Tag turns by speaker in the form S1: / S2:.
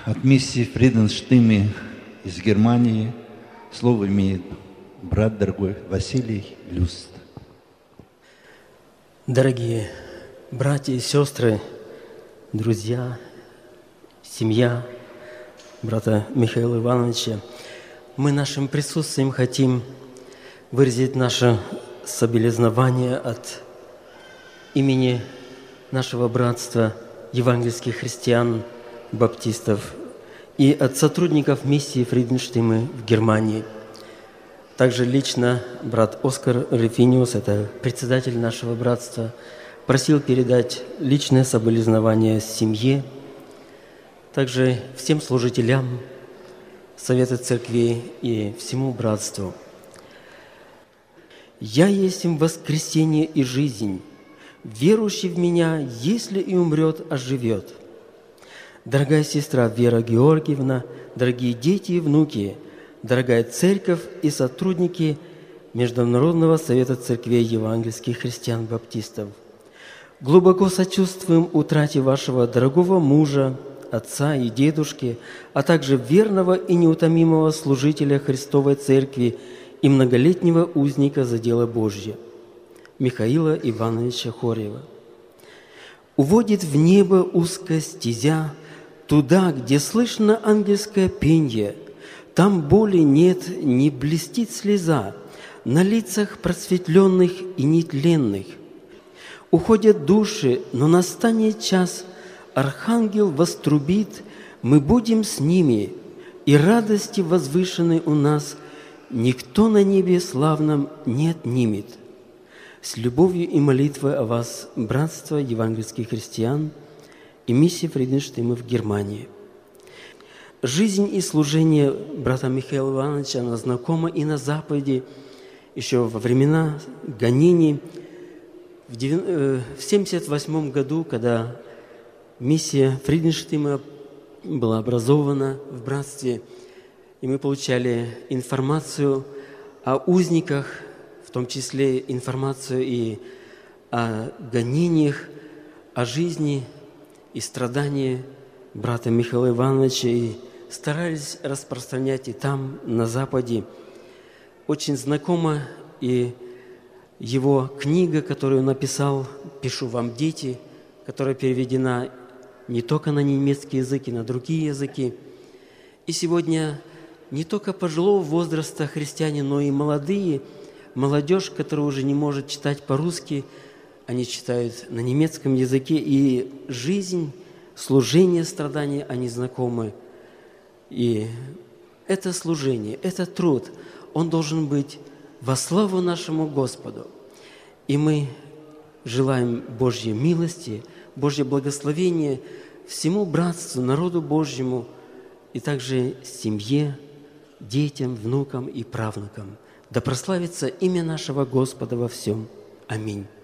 S1: От миссии Фриденштиме из Германии слово имеет брат дорогой Василий Люст.
S2: Дорогие братья и сестры, друзья, семья брата Михаила Ивановича, мы нашим присутствием хотим выразить наше соболезнование от имени нашего братства евангельских христиан, баптистов и от сотрудников миссии Фриденштиме в Германии. Также лично брат Оскар Рефиниус, это председатель нашего братства, просил передать личное соболезнование семье, также всем служителям Совета Церквей и всему братству. «Я есть им воскресение и жизнь, верующий в Меня, если и умрет, оживет». Дорогая сестра Вера Георгиевна, дорогие дети и внуки, дорогая церковь и сотрудники Международного Совета Церквей Евангельских Христиан-Баптистов, глубоко сочувствуем утрате вашего дорогого мужа, отца и дедушки, а также верного и неутомимого служителя Христовой Церкви и многолетнего узника за дело Божье, Михаила Ивановича Хорьева. Уводит в небо узкая стезя, туда, где слышно ангельское пенье, там боли нет, не блестит слеза, на лицах просветленных и нетленных. Уходят души, но настанет час, архангел вострубит, мы будем с ними, и радости возвышенной у нас никто на небе славном не отнимет. С любовью и молитвой о вас, братство евангельских христиан и миссия Фриденштиме в Германии. Жизнь и служение брата Михаила Ивановича, она знакома и на Западе, еще во времена гонений. В 1978 году, когда миссия Фриденштиме была образована в братстве, и мы получали информацию о узниках, в том числе информацию и о гонениях, о жизни и страдании брата Михаила Ивановича, и старались распространять и там, на Западе. Очень знакома и его книга, которую он написал «Пишу вам, дети», которая переведена не только на немецкий язык, и на другие языки. И сегодня не только пожилого возраста христиане, но и молодежь, которая уже не может читать по-русски, они читают на немецком языке, и жизнь, служение, страдания, они знакомы. И это служение, этот труд, он должен быть во славу нашему Господу. И мы желаем Божьей милости, Божье благословение всему братству, народу Божьему, и также семье, детям, внукам и правнукам. Да прославится имя нашего Господа во всем. Аминь.